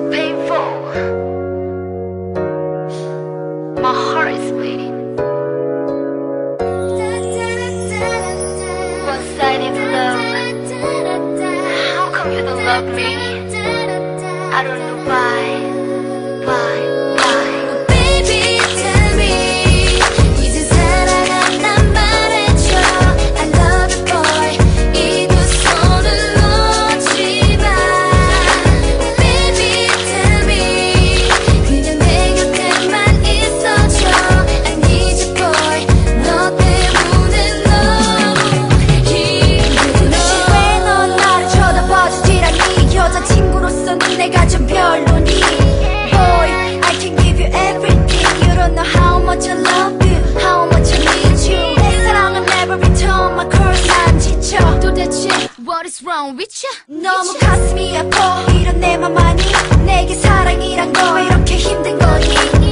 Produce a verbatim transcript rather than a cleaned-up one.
painful. My heart is bleeding. One-sided love. How come you don't love me? I don't know why. Why? Why? Baby, tell me. 이제 사랑한단 말해줘. I love you, boy. 이 두 손을 놓지 마. Baby, tell me. 그냥 내 곁에만 있어줘. I need you, boy. 너 때문에 너무 힘들어. 왜 넌 나를 쳐다봐주질 않니? 여자친구로서는 내가 좀 별로니? Boy, I can give you everything. You don't know how much I love you, how much I need you. 내 사랑은 never return my calls. 난 지쳐. 도대체 what is wrong with you? 너무 가슴이 아파. 이런 내 맘 아니? 내게 사랑이란 거 이렇게 힘든 거니?